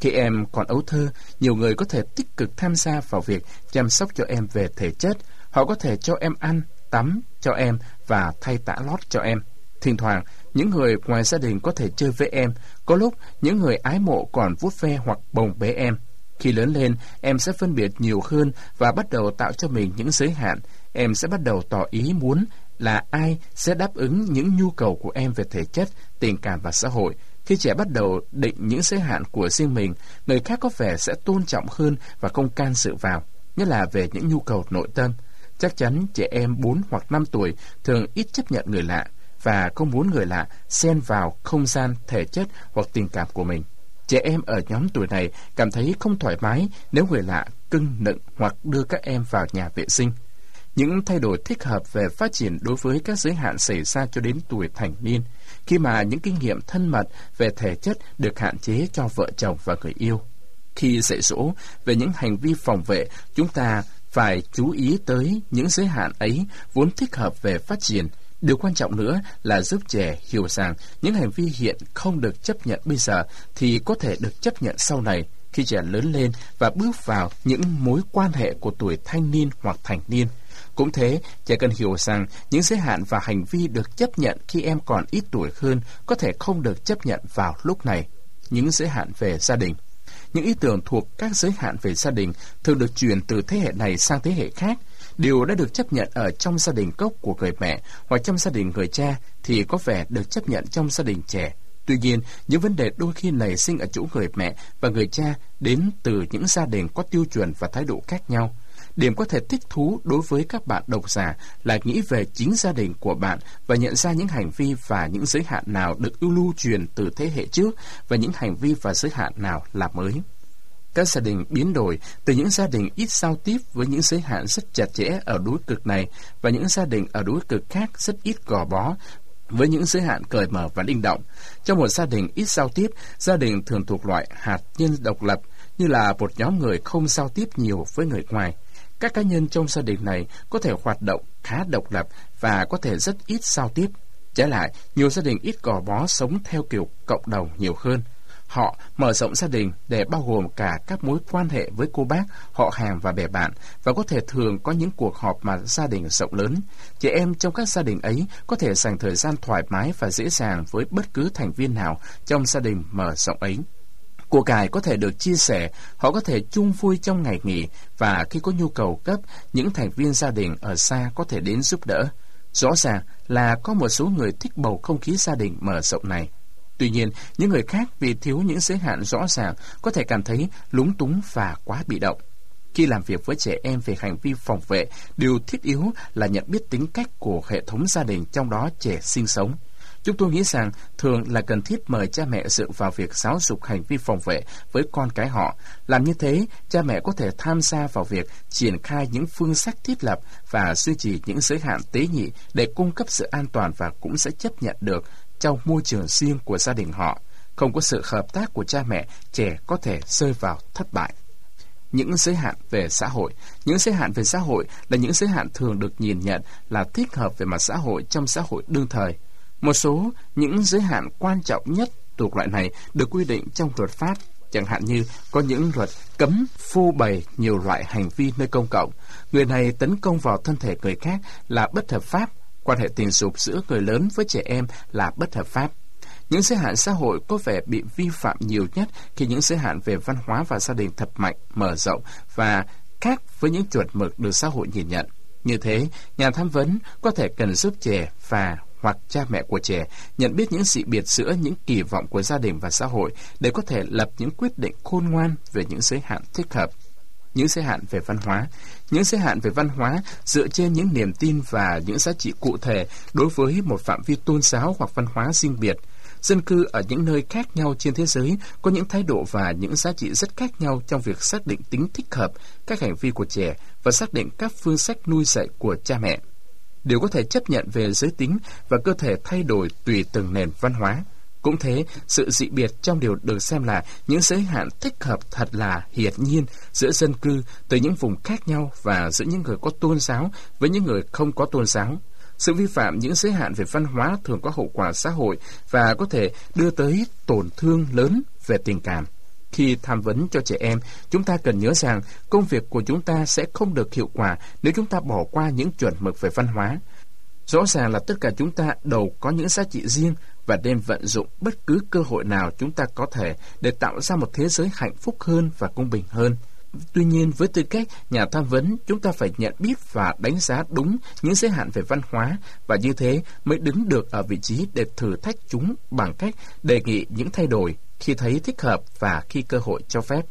Khi em còn ấu thơ, nhiều người có thể tích cực tham gia vào việc chăm sóc cho em về thể chất. Họ có thể cho em ăn, tắm cho em và thay tã lót cho em. Thỉnh thoảng, những người ngoài gia đình có thể chơi với em. Có lúc, những người ái mộ còn vuốt ve hoặc bồng bế em. Khi lớn lên, em sẽ phân biệt nhiều hơn và bắt đầu tạo cho mình những giới hạn. Em sẽ bắt đầu tỏ ý muốn là ai sẽ đáp ứng những nhu cầu của em về thể chất, tình cảm và xã hội. Khi trẻ bắt đầu định những giới hạn của riêng mình, người khác có vẻ sẽ tôn trọng hơn và không can dự vào, nhất là về những nhu cầu nội tâm. Chắc chắn trẻ em 4 hoặc 5 tuổi thường ít chấp nhận người lạ và không muốn người lạ xen vào không gian, thể chất hoặc tình cảm của mình. Trẻ em ở nhóm tuổi này cảm thấy không thoải mái nếu người lạ cưng nựng hoặc đưa các em vào nhà vệ sinh. Những thay đổi thích hợp về phát triển đối với các giới hạn xảy ra cho đến tuổi thành niên, khi mà những kinh nghiệm thân mật về thể chất được hạn chế cho vợ chồng và người yêu. Khi dạy dỗ về những hành vi phòng vệ, chúng ta phải chú ý tới những giới hạn ấy vốn thích hợp về phát triển. Điều quan trọng nữa là giúp trẻ hiểu rằng những hành vi hiện không được chấp nhận bây giờ thì có thể được chấp nhận sau này, khi trẻ lớn lên và bước vào những mối quan hệ của tuổi thanh niên hoặc thành niên. Cũng thế, trẻ cần hiểu rằng những giới hạn và hành vi được chấp nhận khi em còn ít tuổi hơn có thể không được chấp nhận vào lúc này. Những giới hạn về gia đình. Những ý tưởng thuộc các giới hạn về gia đình thường được truyền từ thế hệ này sang thế hệ khác. Điều đã được chấp nhận ở trong gia đình gốc của người mẹ hoặc trong gia đình người cha thì có vẻ được chấp nhận trong gia đình trẻ. Tuy nhiên, những vấn đề đôi khi nảy sinh ở chỗ người mẹ và người cha đến từ những gia đình có tiêu chuẩn và thái độ khác nhau. Điểm có thể thích thú đối với các bạn độc giả là nghĩ về chính gia đình của bạn và nhận ra những hành vi và những giới hạn nào được lưu truyền từ thế hệ trước và những hành vi và giới hạn nào là mới. Các gia đình biến đổi từ những gia đình ít giao tiếp với những giới hạn rất chặt chẽ ở đối cực này và những gia đình ở đối cực khác rất ít gò bó với những giới hạn cởi mở và linh động. Trong một gia đình ít giao tiếp, gia đình thường thuộc loại hạt nhân độc lập, như là một nhóm người không giao tiếp nhiều với người ngoài. Các cá nhân trong gia đình này có thể hoạt động khá độc lập và có thể rất ít giao tiếp. Trái lại, nhiều gia đình ít gò bó sống theo kiểu cộng đồng nhiều hơn. Họ mở rộng gia đình để bao gồm cả các mối quan hệ với cô bác, họ hàng và bè bạn, và có thể thường có những cuộc họp mà gia đình rộng lớn. Trẻ em trong các gia đình ấy có thể dành thời gian thoải mái và dễ dàng với bất cứ thành viên nào trong gia đình mở rộng ấy. Của cải có thể được chia sẻ, họ có thể chung vui trong ngày nghỉ, và khi có nhu cầu cấp, những thành viên gia đình ở xa có thể đến giúp đỡ. Rõ ràng là có một số người thích bầu không khí gia đình mở rộng này. Tuy nhiên, những người khác vì thiếu những giới hạn rõ ràng có thể cảm thấy lúng túng và quá bị động. Khi làm việc với trẻ em về hành vi phòng vệ, điều thiết yếu là nhận biết tính cách của hệ thống gia đình trong đó trẻ sinh sống. Chúng tôi nghĩ rằng thường là cần thiết mời cha mẹ dựa vào việc giáo dục hành vi phòng vệ với con cái họ. Làm như thế, cha mẹ có thể tham gia vào việc triển khai những phương sách thiết lập và duy trì những giới hạn tế nhị để cung cấp sự an toàn và cũng sẽ chấp nhận được trong môi trường riêng của gia đình họ. Không có sự hợp tác của cha mẹ, trẻ có thể rơi vào thất bại. Những giới hạn về xã hội. Những giới hạn về xã hội là những giới hạn thường được nhìn nhận là thích hợp về mặt xã hội trong xã hội đương thời. Một số những giới hạn quan trọng nhất thuộc loại này được quy định trong luật pháp, chẳng hạn như có những luật cấm phô bày nhiều loại hành vi nơi công cộng. Người này tấn công vào thân thể người khác là bất hợp pháp. Quan hệ tình dục giữa người lớn với trẻ em là bất hợp pháp. Những giới hạn xã hội có vẻ bị vi phạm nhiều nhất khi những giới hạn về văn hóa và gia đình thật mạnh, mở rộng và khác với những chuẩn mực được xã hội nhìn nhận. Như thế, nhà tham vấn có thể cần giúp trẻ và hoặc cha mẹ của trẻ nhận biết những dị biệt giữa những kỳ vọng của gia đình và xã hội để có thể lập những quyết định khôn ngoan về những giới hạn thích hợp. Những giới hạn về văn hóa. Những giới hạn về văn hóa dựa trên những niềm tin và những giá trị cụ thể đối với một phạm vi tôn giáo hoặc văn hóa riêng biệt. Dân cư ở những nơi khác nhau trên thế giới có những thái độ và những giá trị rất khác nhau trong việc xác định tính thích hợp các hành vi của trẻ và xác định các phương sách nuôi dạy của cha mẹ. Điều có thể chấp nhận về giới tính và cơ thể thay đổi tùy từng nền văn hóa. Cũng thế, sự dị biệt trong điều được xem là những giới hạn thích hợp thật là hiển nhiên giữa dân cư từ những vùng khác nhau và giữa những người có tôn giáo với những người không có tôn giáo. Sự vi phạm những giới hạn về văn hóa thường có hậu quả xã hội và có thể đưa tới tổn thương lớn về tình cảm. Khi tham vấn cho trẻ em, chúng ta cần nhớ rằng công việc của chúng ta sẽ không được hiệu quả nếu chúng ta bỏ qua những chuẩn mực về văn hóa. Rõ ràng là tất cả chúng ta đều có những giá trị riêng và nên vận dụng bất cứ cơ hội nào chúng ta có thể để tạo ra một thế giới hạnh phúc hơn và công bình hơn. Tuy nhiên, với tư cách nhà tham vấn, chúng ta phải nhận biết và đánh giá đúng những giới hạn về văn hóa, và như thế mới đứng được ở vị trí để thử thách chúng bằng cách đề nghị những thay đổi khi thấy thích hợp và khi cơ hội cho phép.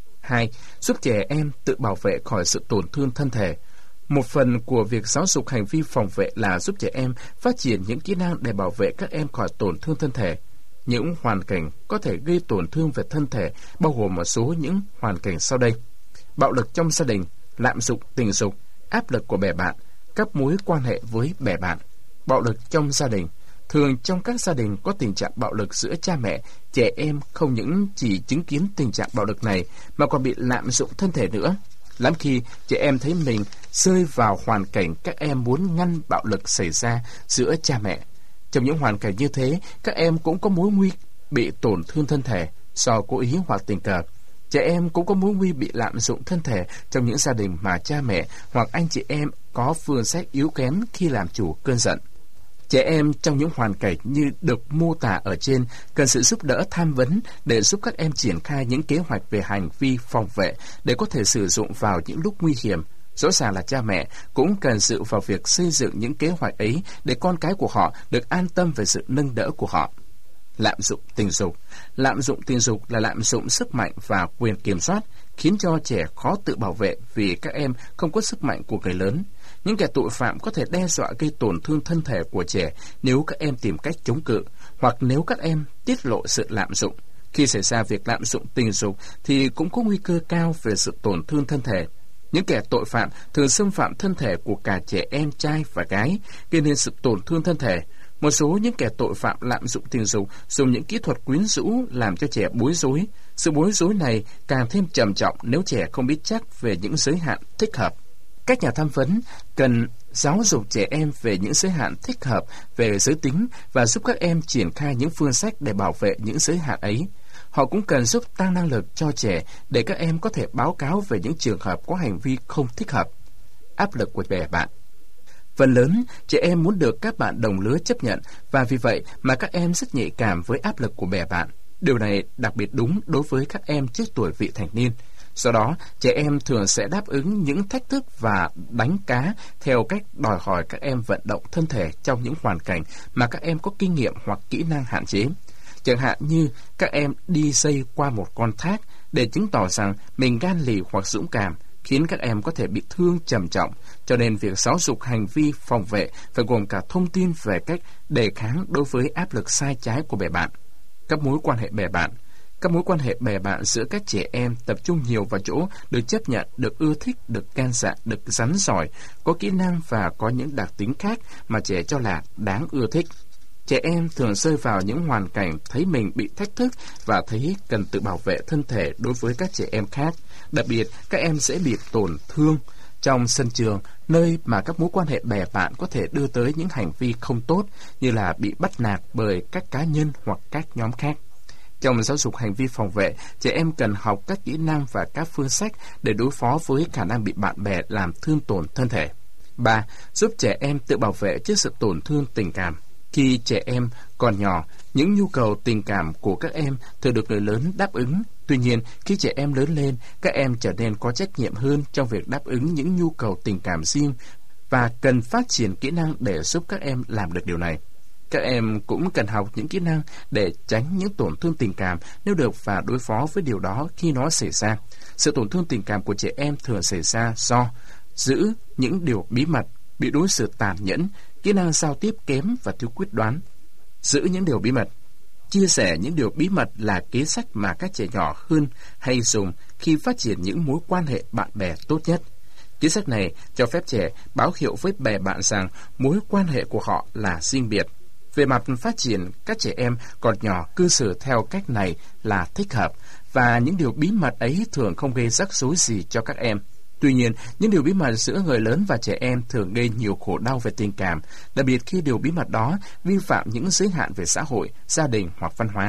2. Giúp trẻ em tự bảo vệ khỏi sự tổn thương thân thể. Một phần của việc giáo dục hành vi phòng vệ là giúp trẻ em phát triển những kỹ năng để bảo vệ các em khỏi tổn thương thân thể. Những hoàn cảnh có thể gây tổn thương về thân thể bao gồm một số những hoàn cảnh sau đây: bạo lực trong gia đình, lạm dụng tình dục, áp lực của bè bạn, các mối quan hệ với bè bạn. Bạo lực trong gia đình. Thường trong các gia đình có tình trạng bạo lực giữa cha mẹ, trẻ em không những chỉ chứng kiến tình trạng bạo lực này mà còn bị lạm dụng thân thể nữa. Lắm khi trẻ em thấy mình rơi vào hoàn cảnh các em muốn ngăn bạo lực xảy ra giữa cha mẹ. Trong những hoàn cảnh như thế, các em cũng có mối nguy bị tổn thương thân thể do cố ý hoặc tình cờ. Trẻ em cũng có mối nguy bị lạm dụng thân thể trong những gia đình mà cha mẹ hoặc anh chị em có phương sách yếu kém khi làm chủ cơn giận. Trẻ em trong những hoàn cảnh như được mô tả ở trên cần sự giúp đỡ tham vấn để giúp các em triển khai những kế hoạch về hành vi phòng vệ để có thể sử dụng vào những lúc nguy hiểm. Rõ ràng là cha mẹ cũng cần dự vào việc xây dựng những kế hoạch ấy để con cái của họ được an tâm về sự nâng đỡ của họ. Lạm dụng tình dục. Lạm dụng tình dục là lạm dụng sức mạnh và quyền kiểm soát, khiến cho trẻ khó tự bảo vệ vì các em không có sức mạnh của người lớn. Những kẻ tội phạm có thể đe dọa gây tổn thương thân thể của trẻ nếu các em tìm cách chống cự, hoặc nếu các em tiết lộ sự lạm dụng. Khi xảy ra việc lạm dụng tình dục thì cũng có nguy cơ cao về sự tổn thương thân thể. Những kẻ tội phạm thường xâm phạm thân thể của cả trẻ em trai và gái, gây nên sự tổn thương thân thể. Một số những kẻ tội phạm lạm dụng tình dục dùng những kỹ thuật quyến rũ làm cho trẻ bối rối. Sự bối rối này càng thêm trầm trọng nếu trẻ không biết chắc về những giới hạn thích hợp. Các nhà tham vấn cần giáo dục trẻ em về những giới hạn thích hợp về giới tính và giúp các em triển khai những phương sách để bảo vệ những giới hạn ấy. Họ cũng cần giúp tăng năng lực cho trẻ để các em có thể báo cáo về những trường hợp có hành vi không thích hợp. Áp lực của bè bạn. Phần lớn, trẻ em muốn được các bạn đồng lứa chấp nhận, và vì vậy mà các em rất nhạy cảm với áp lực của bè bạn. Điều này đặc biệt đúng đối với các em trước tuổi vị thành niên. Do đó, trẻ em thường sẽ đáp ứng những thách thức và đánh cá theo cách đòi hỏi các em vận động thân thể trong những hoàn cảnh mà các em có kinh nghiệm hoặc kỹ năng hạn chế. Chẳng hạn như các em đi dây qua một con thác để chứng tỏ rằng mình gan lì hoặc dũng cảm, khiến các em có thể bị thương trầm trọng. Cho nên việc giáo dục hành vi phòng vệ phải gồm cả thông tin về cách đề kháng đối với áp lực sai trái của bè bạn. Các mối quan hệ bè bạn. Các mối quan hệ bè bạn giữa các trẻ em tập trung nhiều vào chỗ được chấp nhận, được ưa thích, được gan dạ, được rắn giỏi, có kỹ năng và có những đặc tính khác mà trẻ cho là đáng ưa thích. Trẻ em thường rơi vào những hoàn cảnh thấy mình bị thách thức và thấy cần tự bảo vệ thân thể đối với các trẻ em khác. Đặc biệt, các em dễ bị tổn thương trong sân trường, nơi mà các mối quan hệ bè bạn có thể đưa tới những hành vi không tốt như là bị bắt nạt bởi các cá nhân hoặc các nhóm khác. Trong giáo dục hành vi phòng vệ, trẻ em cần học các kỹ năng và các phương sách để đối phó với khả năng bị bạn bè làm thương tổn thân thể. 3. Giúp trẻ em tự bảo vệ trước sự tổn thương tình cảm. Khi trẻ em còn nhỏ, những nhu cầu tình cảm của các em thường được người lớn đáp ứng. Tuy nhiên, khi trẻ em lớn lên, các em trở nên có trách nhiệm hơn trong việc đáp ứng những nhu cầu tình cảm riêng và cần phát triển kỹ năng để giúp các em làm được điều này. Các em cũng cần học những kỹ năng để tránh những tổn thương tình cảm nếu được và đối phó với điều đó khi nó xảy ra. Sự tổn thương tình cảm của trẻ em thường xảy ra do giữ những điều bí mật, bị đối xử tàn nhẫn, kỹ năng giao tiếp kém và thiếu quyết đoán. Giữ những điều bí mật. Chia sẻ những điều bí mật là kế sách mà các trẻ nhỏ hơn hay dùng khi phát triển những mối quan hệ bạn bè tốt nhất. Kế sách này cho phép trẻ báo hiệu với bè bạn rằng mối quan hệ của họ là riêng biệt. Về mặt phát triển, các trẻ em còn nhỏ cư xử theo cách này là thích hợp, và những điều bí mật ấy thường không gây rắc rối gì cho các em. Tuy nhiên, những điều bí mật giữa người lớn và trẻ em thường gây nhiều khổ đau về tình cảm, đặc biệt khi điều bí mật đó vi phạm những giới hạn về xã hội, gia đình hoặc văn hóa.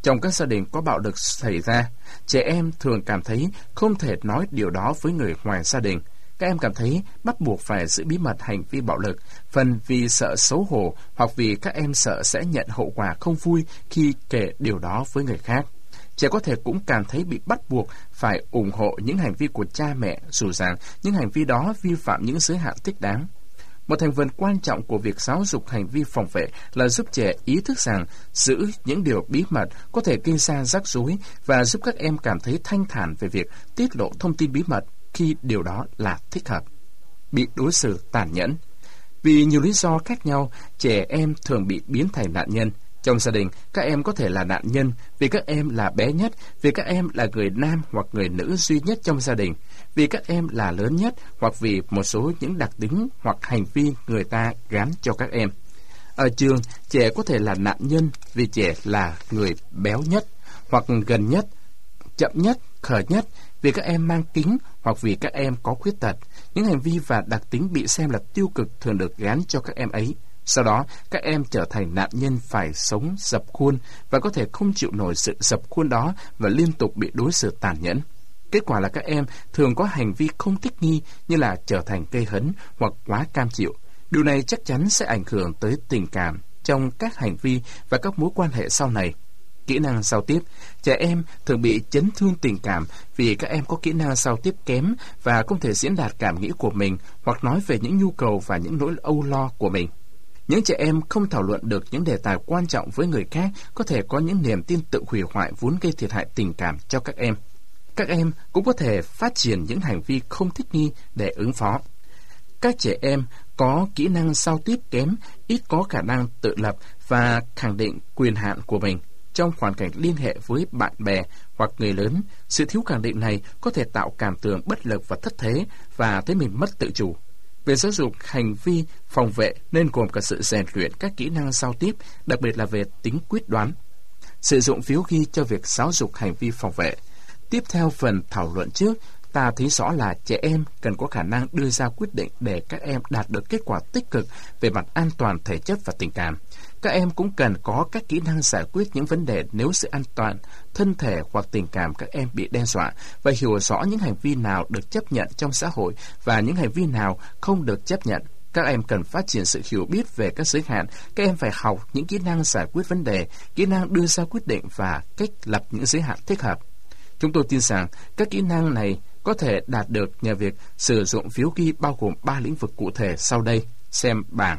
Trong các gia đình có bạo lực xảy ra, trẻ em thường cảm thấy không thể nói điều đó với người ngoài gia đình. Các em cảm thấy bắt buộc phải giữ bí mật hành vi bạo lực, phần vì sợ xấu hổ hoặc vì các em sợ sẽ nhận hậu quả không vui khi kể điều đó với người khác. Trẻ có thể cũng cảm thấy bị bắt buộc phải ủng hộ những hành vi của cha mẹ, dù rằng những hành vi đó vi phạm những giới hạn thích đáng. Một thành phần quan trọng của việc giáo dục hành vi phòng vệ là giúp trẻ ý thức rằng giữ những điều bí mật có thể gây ra rắc rối và giúp các em cảm thấy thanh thản về việc tiết lộ thông tin bí mật khi điều đó là thích hợp. Bị đối xử tàn nhẫn. Vì nhiều lý do khác nhau, trẻ em thường bị biến thành nạn nhân. Trong gia đình, các em có thể là nạn nhân vì các em là bé nhất, vì các em là người nam hoặc người nữ duy nhất trong gia đình, vì các em là lớn nhất hoặc vì một số những đặc tính hoặc hành vi người ta gán cho các em. Ở trường, trẻ có thể là nạn nhân vì trẻ là người béo nhất hoặc gần nhất, chậm nhất, khờ nhất, vì các em mang kính hoặc vì các em có khuyết tật. Những hành vi và đặc tính bị xem là tiêu cực thường được gán cho các em ấy. Sau đó, các em trở thành nạn nhân phải sống dập khuôn và có thể không chịu nổi sự dập khuôn đó và liên tục bị đối xử tàn nhẫn. Kết quả là các em thường có hành vi không thích nghi như là trở thành gây hấn hoặc quá cam chịu. Điều này chắc chắn sẽ ảnh hưởng tới tình cảm trong các hành vi và các mối quan hệ sau này. Kỹ năng giao tiếp. Trẻ em thường bị chấn thương tình cảm vì các em có kỹ năng giao tiếp kém và không thể diễn đạt cảm nghĩ của mình hoặc nói về những nhu cầu và những nỗi âu lo của mình. Những trẻ em không thảo luận được những đề tài quan trọng với người khác có thể có những niềm tin tự hủy hoại vốn gây thiệt hại tình cảm cho các em. Các em cũng có thể phát triển những hành vi không thích nghi để ứng phó. Các trẻ em có kỹ năng giao tiếp kém, ít có khả năng tự lập và khẳng định quyền hạn của mình. Trong hoàn cảnh liên hệ với bạn bè hoặc người lớn, sự thiếu khẳng định này có thể tạo cảm tưởng bất lực và thất thế và thấy mình mất tự chủ. Về giáo dục hành vi phòng vệ nên gồm cả sự rèn luyện các kỹ năng giao tiếp, đặc biệt là về tính quyết đoán. Sử dụng phiếu ghi cho việc giáo dục hành vi phòng vệ. Tiếp theo phần thảo luận trước, ta thấy rõ là trẻ em cần có khả năng đưa ra quyết định để các em đạt được kết quả tích cực về mặt an toàn thể chất và tình cảm. Các em cũng cần có các kỹ năng giải quyết những vấn đề nếu sự an toàn, thân thể hoặc tình cảm các em bị đe dọa và hiểu rõ những hành vi nào được chấp nhận trong xã hội và những hành vi nào không được chấp nhận. Các em cần phát triển sự hiểu biết về các giới hạn. Các em phải học những kỹ năng giải quyết vấn đề, kỹ năng đưa ra quyết định và cách lập những giới hạn thích hợp. Chúng tôi tin rằng các kỹ năng này có thể đạt được nhờ việc sử dụng phiếu ghi bao gồm 3 lĩnh vực cụ thể sau đây. Xem bảng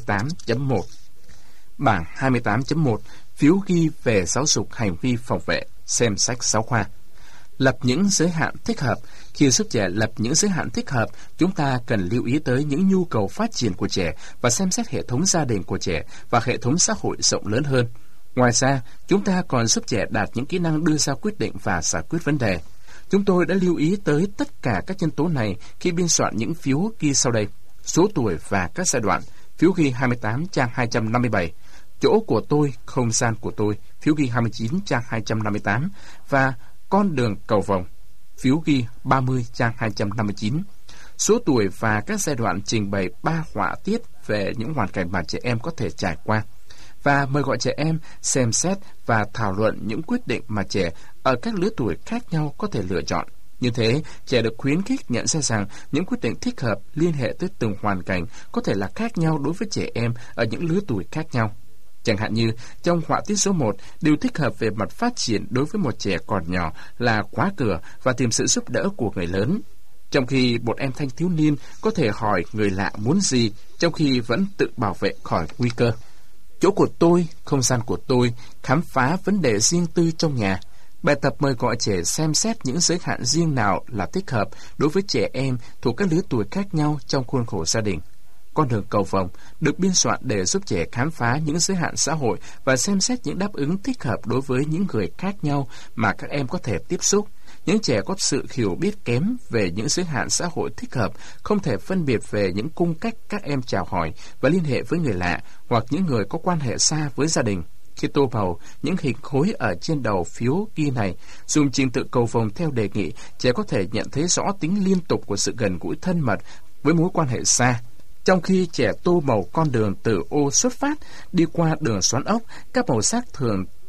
28.1. Bảng 28.1, phiếu ghi về giáo dục hành vi phòng vệ, xem sách giáo khoa. Lập những giới hạn thích hợp. Khi giúp trẻ lập những giới hạn thích hợp, chúng ta cần lưu ý tới những nhu cầu phát triển của trẻ và xem xét hệ thống gia đình của trẻ và hệ thống xã hội rộng lớn hơn. Ngoài ra, chúng ta còn giúp trẻ đạt những kỹ năng đưa ra quyết định và giải quyết vấn đề. Chúng tôi đã lưu ý tới tất cả các nhân tố này khi biên soạn những phiếu ghi sau đây. Số tuổi và các giai đoạn. Phiếu ghi 28 trang 257. Chỗ của tôi, không gian của tôi. Phiếu ghi 29 trang 258. Và con đường cầu vồng. Phiếu ghi 30 trang 259. Số tuổi và các giai đoạn trình bày 3 họa tiết về những hoàn cảnh mà trẻ em có thể trải qua. Và mời gọi trẻ em xem xét và thảo luận những quyết định mà trẻ ở các lứa tuổi khác nhau có thể lựa chọn. Như thế, trẻ được khuyến khích nhận ra rằng những quyết định thích hợp liên hệ tới từng hoàn cảnh có thể là khác nhau đối với trẻ em ở những lứa tuổi khác nhau. Chẳng hạn như, trong họa tiết số 1, điều thích hợp về mặt phát triển đối với một trẻ còn nhỏ là khóa cửa và tìm sự giúp đỡ của người lớn. Trong khi một em thanh thiếu niên có thể hỏi người lạ muốn gì trong khi vẫn tự bảo vệ khỏi nguy cơ. Chỗ của tôi, không gian của tôi, khám phá vấn đề riêng tư trong nhà. Bài tập mời gọi trẻ xem xét những giới hạn riêng nào là thích hợp đối với trẻ em thuộc các lứa tuổi khác nhau trong khuôn khổ gia đình. Con đường cầu vồng được biên soạn để giúp trẻ khám phá những giới hạn xã hội và xem xét những đáp ứng thích hợp đối với những người khác nhau mà các em có thể tiếp xúc. Những trẻ có sự hiểu biết kém về những giới hạn xã hội thích hợp không thể phân biệt về những cung cách các em chào hỏi và liên hệ với người lạ hoặc những người có quan hệ xa với gia đình. Khi tô màu những hình khối ở trên đầu phiếu ghi này, dùng trình tự cầu vồng theo đề nghị, trẻ có thể nhận thấy rõ tính liên tục của sự gần gũi thân mật với mối quan hệ xa. Trong khi trẻ tô màu con đường từ ô xuất phát đi qua đường xoắn ốc, các màu sắc thường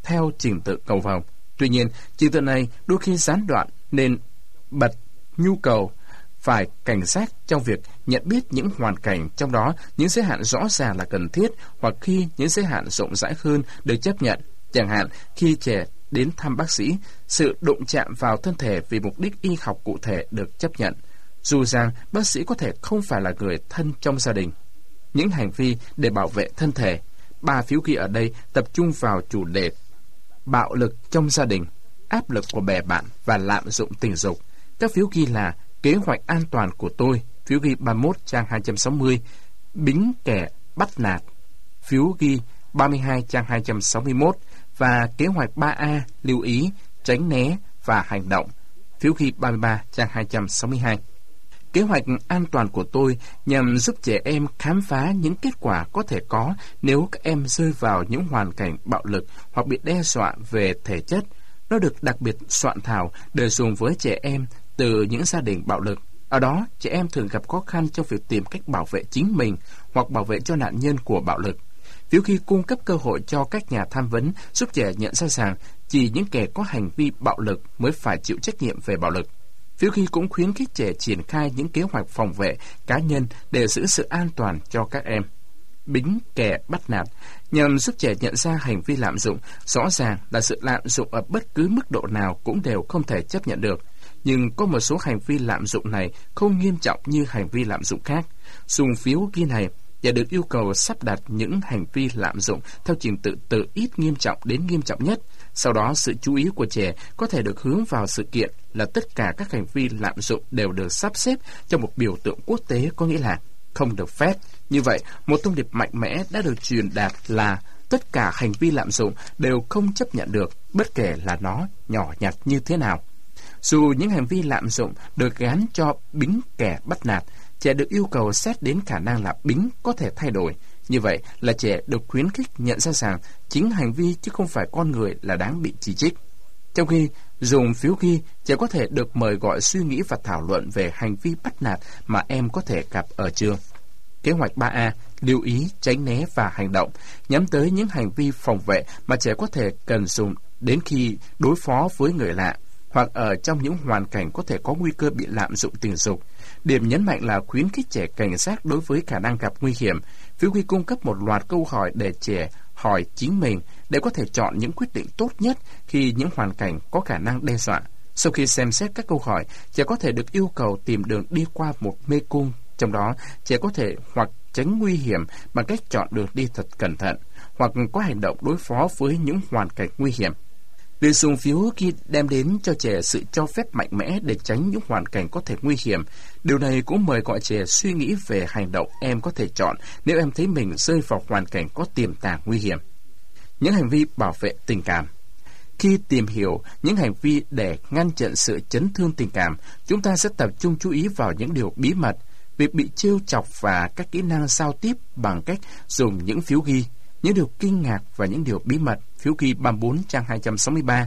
theo trình tự cầu vồng. Tuy nhiên, trình tự này đôi khi gián đoạn nên bật nhu cầu phải cảnh giác trong việc nhận biết những hoàn cảnh trong đó những giới hạn rõ ràng là cần thiết, hoặc khi những giới hạn rộng rãi hơn được chấp nhận. Chẳng hạn, khi trẻ đến thăm bác sĩ, sự đụng chạm vào thân thể vì mục đích y học cụ thể được chấp nhận, dù rằng bác sĩ có thể không phải là người thân trong gia đình. Những hành vi để bảo vệ thân thể. 3 phiếu ghi ở đây tập trung vào chủ đề bạo lực trong gia đình, áp lực của bè bạn và lạm dụng tình dục. Các phiếu ghi là kế hoạch an toàn của tôi, phiếu ghi 31 trang 260, bính kẻ bắt nạt, phiếu ghi 32 trang 261, và kế hoạch 3A lưu ý, tránh né và hành động, phiếu ghi 33 trang 262. Kế hoạch an toàn của tôi nhằm giúp trẻ em khám phá những kết quả có thể có nếu các em rơi vào những hoàn cảnh bạo lực hoặc bị đe dọa về thể chất. Nó được đặc biệt soạn thảo để dùng với trẻ em từ những gia đình bạo lực. Ở đó, trẻ em thường gặp khó khăn trong việc tìm cách bảo vệ chính mình hoặc bảo vệ cho nạn nhân của bạo lực. Phiếu ghi cung cấp cơ hội cho các nhà tham vấn giúp trẻ nhận ra rằng chỉ những kẻ có hành vi bạo lực mới phải chịu trách nhiệm về bạo lực. Phiếu ghi cũng khuyến khích trẻ triển khai những kế hoạch phòng vệ cá nhân để giữ sự an toàn cho các em. Bính kẻ bắt nạt nhằm giúp trẻ nhận ra hành vi lạm dụng rõ ràng là sự lạm dụng ở bất cứ mức độ nào cũng đều không thể chấp nhận được. Nhưng có một số hành vi lạm dụng này không nghiêm trọng như hành vi lạm dụng khác. Dùng phiếu ghi này, trẻ được yêu cầu sắp đặt những hành vi lạm dụng theo trình tự từ ít nghiêm trọng đến nghiêm trọng nhất. Sau đó, sự chú ý của trẻ có thể được hướng vào sự kiện là tất cả các hành vi lạm dụng đều được sắp xếp trong một biểu tượng quốc tế, có nghĩa là không được phép. Như vậy, một thông điệp mạnh mẽ đã được truyền đạt là tất cả hành vi lạm dụng đều không chấp nhận được, bất kể là nó nhỏ nhặt như thế nào. Dù những hành vi lạm dụng được gán cho bính kẻ bắt nạt, trẻ được yêu cầu xét đến khả năng là bính có thể thay đổi. Như vậy là trẻ được khuyến khích nhận ra rằng chính hành vi chứ không phải con người là đáng bị chỉ trích. Trong khi dùng phiếu ghi, trẻ có thể được mời gọi suy nghĩ và thảo luận về hành vi bắt nạt mà em có thể gặp ở trường. Kế hoạch 3A lưu ý, tránh né và hành động nhắm tới những hành vi phòng vệ mà trẻ có thể cần dùng đến khi đối phó với người lạ hoặc ở trong những hoàn cảnh có thể có nguy cơ bị lạm dụng tình dục. Điểm nhấn mạnh là khuyến khích trẻ cảnh giác đối với khả năng gặp nguy hiểm. Phiếu ghi cung cấp một loạt câu hỏi để trẻ hỏi chính mình để có thể chọn những quyết định tốt nhất khi những hoàn cảnh có khả năng đe dọa. Sau khi xem xét các câu hỏi, trẻ có thể được yêu cầu tìm đường đi qua một mê cung. Trong đó, trẻ có thể hoặc tránh nguy hiểm bằng cách chọn đường đi thật cẩn thận, hoặc có hành động đối phó với những hoàn cảnh nguy hiểm. Việc dùng phiếu ghi đem đến cho trẻ sự cho phép mạnh mẽ để tránh những hoàn cảnh có thể nguy hiểm. Điều này cũng mời gọi trẻ suy nghĩ về hành động em có thể chọn nếu em thấy mình rơi vào hoàn cảnh có tiềm tàng nguy hiểm. Những hành vi bảo vệ tình cảm. Khi tìm hiểu những hành vi để ngăn chặn sự chấn thương tình cảm, chúng ta sẽ tập trung chú ý vào những điều bí mật, việc bị trêu chọc và các kỹ năng giao tiếp bằng cách dùng những phiếu ghi, những điều kinh ngạc và những điều bí mật, phiếu ghi 34 trang 263,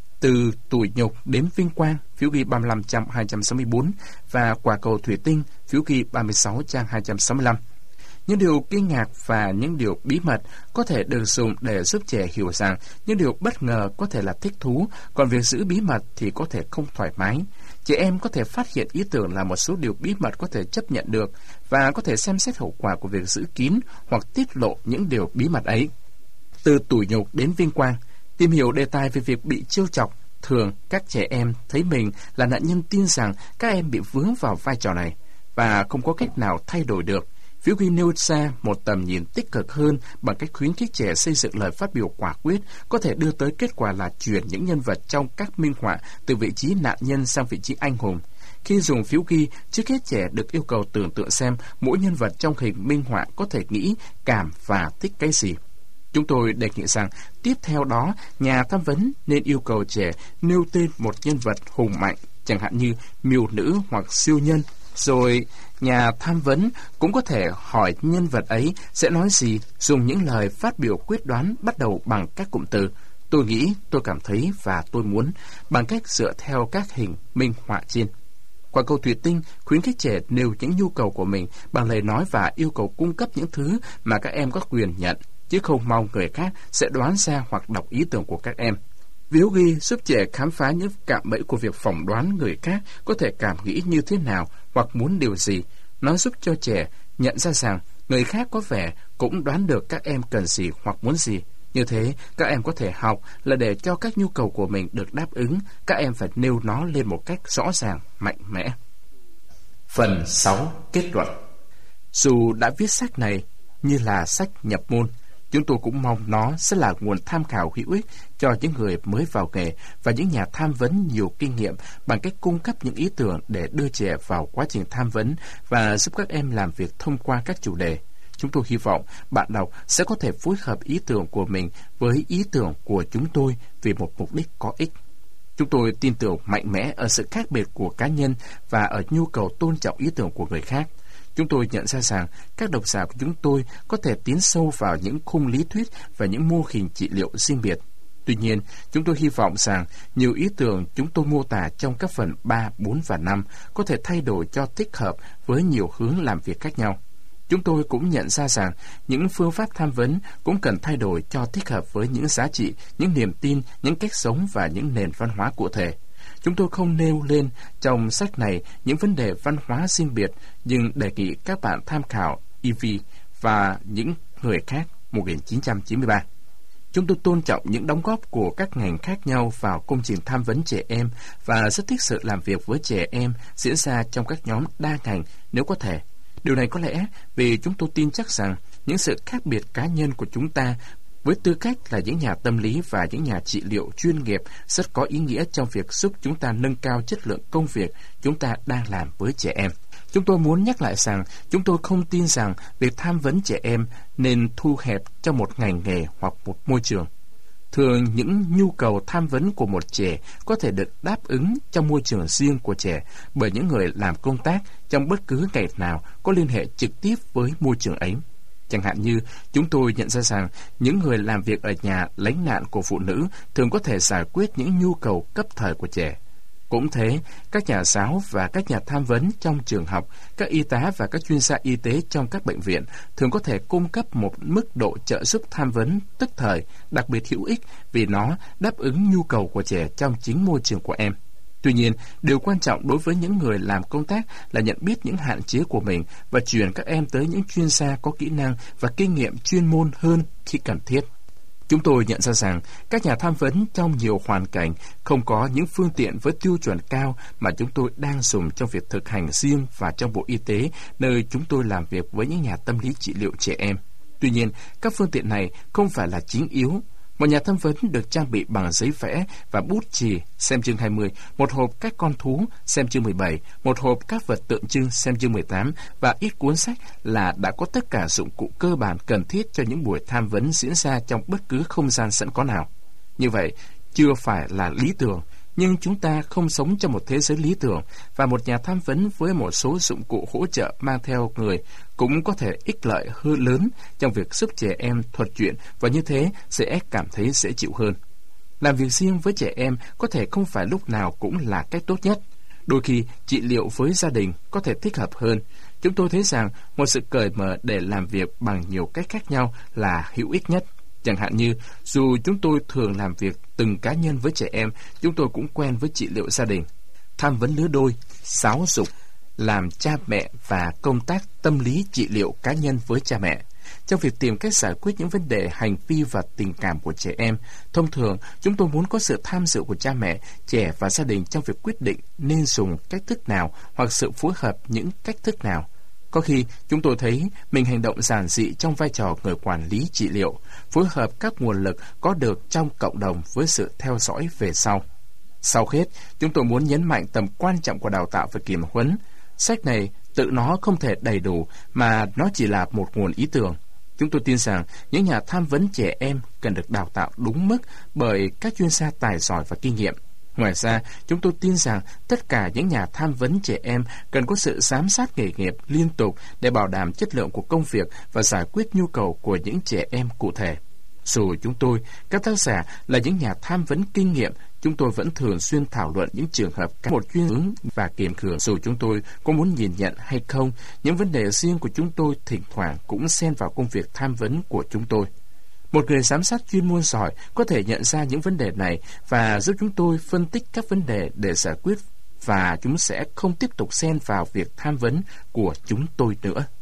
từ tủi nhục đến vinh quang, phiếu ghi 35 trang 264, và quả cầu thủy tinh, phiếu ghi 36 trang 265. Những điều kinh ngạc và những điều bí mật có thể được dùng để giúp trẻ hiểu rằng những điều bất ngờ có thể là thích thú, còn việc giữ bí mật thì có thể không thoải mái. Trẻ em có thể phát hiện ý tưởng là một số điều bí mật có thể chấp nhận được và có thể xem xét hậu quả của việc giữ kín hoặc tiết lộ những điều bí mật ấy. Từ tủi nhục đến vinh quang, tìm hiểu đề tài về việc bị trêu chọc. Thường, các trẻ em thấy mình là nạn nhân tin rằng các em bị vướng vào vai trò này và không có cách nào thay đổi được. Phiếu ghi nêu ra một tầm nhìn tích cực hơn bằng cách khuyến khích trẻ xây dựng lời phát biểu quả quyết, có thể đưa tới kết quả là chuyển những nhân vật trong các minh họa từ vị trí nạn nhân sang vị trí anh hùng. Khi dùng phiếu ghi, trước hết trẻ được yêu cầu tưởng tượng xem mỗi nhân vật trong hình minh họa có thể nghĩ, cảm và thích cái gì. Chúng tôi đề nghị rằng tiếp theo đó, nhà tham vấn nên yêu cầu trẻ nêu tên một nhân vật hùng mạnh, chẳng hạn như miêu nữ hoặc siêu nhân. Rồi nhà tham vấn cũng có thể hỏi nhân vật ấy sẽ nói gì, dùng những lời phát biểu quyết đoán bắt đầu bằng các cụm từ tôi nghĩ, tôi cảm thấy và tôi muốn, bằng cách dựa theo các hình minh họa trên. Quả cầu thủy tinh khuyến khích trẻ nêu những nhu cầu của mình bằng lời nói và yêu cầu cung cấp những thứ mà các em có quyền nhận. chứ không mong người khác sẽ đoán ra hoặc đọc ý tưởng của các em. Viếu ghi giúp trẻ khám phá những cạm bẫy của việc phỏng đoán người khác có thể cảm nghĩ như thế nào hoặc muốn điều gì. Nó giúp cho trẻ nhận ra rằng người khác có vẻ cũng đoán được các em cần gì hoặc muốn gì. Như thế, các em có thể học là để cho các nhu cầu của mình được đáp ứng, các em phải nêu nó lên một cách rõ ràng, mạnh mẽ. Phần 6. Kết luận. Dù đã viết sách này như là sách nhập môn, chúng tôi cũng mong nó sẽ là nguồn tham khảo hữu ích cho những người mới vào nghề và những nhà tham vấn nhiều kinh nghiệm bằng cách cung cấp những ý tưởng để đưa trẻ vào quá trình tham vấn và giúp các em làm việc thông qua các chủ đề. Chúng tôi hy vọng bạn đọc sẽ có thể phối hợp ý tưởng của mình với ý tưởng của chúng tôi vì một mục đích có ích. Chúng tôi tin tưởng mạnh mẽ ở sự khác biệt của cá nhân và ở nhu cầu tôn trọng ý tưởng của người khác. Chúng tôi nhận ra rằng các độc giả của chúng tôi có thể tiến sâu vào những khung lý thuyết và những mô hình trị liệu riêng biệt. Tuy nhiên, chúng tôi hy vọng rằng nhiều ý tưởng chúng tôi mô tả trong các phần 3, 4 và 5 có thể thay đổi cho thích hợp với nhiều hướng làm việc khác nhau. Chúng tôi cũng nhận ra rằng những phương pháp tham vấn cũng cần thay đổi cho thích hợp với những giá trị, những niềm tin, những cách sống và những nền văn hóa cụ thể. Chúng tôi không nêu lên trong sách này những vấn đề văn hóa riêng biệt, nhưng đề nghị các bạn tham khảo Evie và những người khác 1993. Chúng tôi tôn trọng những đóng góp của các ngành khác nhau vào công trình tham vấn trẻ em và rất thích sự làm việc với trẻ em diễn ra trong các nhóm đa ngành nếu có thể. Điều này có lẽ vì chúng tôi tin chắc rằng những sự khác biệt cá nhân của chúng ta với tư cách là những nhà tâm lý và những nhà trị liệu chuyên nghiệp rất có ý nghĩa trong việc giúp chúng ta nâng cao chất lượng công việc chúng ta đang làm với trẻ em. Chúng tôi muốn nhắc lại rằng chúng tôi không tin rằng việc tham vấn trẻ em nên thu hẹp trong một ngành nghề hoặc một môi trường. Thường những nhu cầu tham vấn của một trẻ có thể được đáp ứng trong môi trường riêng của trẻ bởi những người làm công tác trong bất cứ ngành nào có liên hệ trực tiếp với môi trường ấy. Chẳng hạn như chúng tôi nhận ra rằng những người làm việc ở nhà lánh nạn của phụ nữ thường có thể giải quyết những nhu cầu cấp thời của trẻ. Cũng thế, các nhà giáo và các nhà tham vấn trong trường học, các y tá và các chuyên gia y tế trong các bệnh viện thường có thể cung cấp một mức độ trợ giúp tham vấn tức thời, đặc biệt hữu ích vì nó đáp ứng nhu cầu của trẻ trong chính môi trường của em. Tuy nhiên, điều quan trọng đối với những người làm công tác là nhận biết những hạn chế của mình và chuyển các em tới những chuyên gia có kỹ năng và kinh nghiệm chuyên môn hơn khi cần thiết. Chúng tôi nhận ra rằng các nhà tham vấn trong nhiều hoàn cảnh không có những phương tiện với tiêu chuẩn cao mà chúng tôi đang dùng trong việc thực hành riêng và trong Bộ Y tế, nơi chúng tôi làm việc với những nhà tâm lý trị liệu trẻ em. Tuy nhiên, các phương tiện này không phải là chính yếu. Một nhà tham vấn được trang bị bằng giấy vẽ và bút chì xem chương 20, một hộp các con thú xem chương 17, một hộp các vật tượng trưng xem chương 18 và ít cuốn sách là đã có tất cả dụng cụ cơ bản cần thiết cho những buổi tham vấn diễn ra trong bất cứ không gian sẵn có nào. Như vậy, chưa phải là lý tưởng, nhưng chúng ta không sống trong một thế giới lý tưởng và một nhà tham vấn với một số dụng cụ hỗ trợ mang theo người cũng có thể ích lợi hơn lớn trong việc giúp trẻ em thuật chuyện và như thế sẽ cảm thấy dễ chịu hơn. Làm việc riêng với trẻ em có thể không phải lúc nào cũng là cách tốt nhất. Đôi khi trị liệu với gia đình có thể thích hợp hơn. Chúng tôi thấy rằng một sự cởi mở để làm việc bằng nhiều cách khác nhau là hữu ích nhất. Chẳng hạn như, dù chúng tôi thường làm việc từng cá nhân với trẻ em, chúng tôi cũng quen với trị liệu gia đình, tham vấn lứa đôi, giáo dục, làm cha mẹ và công tác tâm lý trị liệu cá nhân với cha mẹ. Trong việc tìm cách giải quyết những vấn đề hành vi và tình cảm của trẻ em, thông thường chúng tôi muốn có sự tham dự của cha mẹ, trẻ và gia đình trong việc quyết định nên dùng cách thức nào hoặc sự phối hợp những cách thức nào. Có khi chúng tôi thấy mình hành động giản dị trong vai trò người quản lý trị liệu, phối hợp các nguồn lực có được trong cộng đồng với sự theo dõi về sau. Sau hết, chúng tôi muốn nhấn mạnh tầm quan trọng của đào tạo và kiểm huấn. Sách này tự nó không thể đầy đủ mà nó chỉ là một nguồn ý tưởng. Chúng tôi tin rằng những nhà tham vấn trẻ em cần được đào tạo đúng mức bởi các chuyên gia tài giỏi và kinh nghiệm. Ngoài ra, chúng tôi tin rằng tất cả những nhà tham vấn trẻ em cần có sự giám sát nghề nghiệp liên tục để bảo đảm chất lượng của công việc và giải quyết nhu cầu của những trẻ em cụ thể. Dù chúng tôi, các tác giả là những nhà tham vấn kinh nghiệm, chúng tôi vẫn thường xuyên thảo luận những trường hợp cả một chuyên hướng và kiềm khường. Dù chúng tôi có muốn nhìn nhận hay không, những vấn đề riêng của chúng tôi thỉnh thoảng cũng xen vào công việc tham vấn của chúng tôi. Một người giám sát chuyên môn giỏi có thể nhận ra những vấn đề này và giúp chúng tôi phân tích các vấn đề để giải quyết, và chúng sẽ không tiếp tục xen vào việc tham vấn của chúng tôi nữa.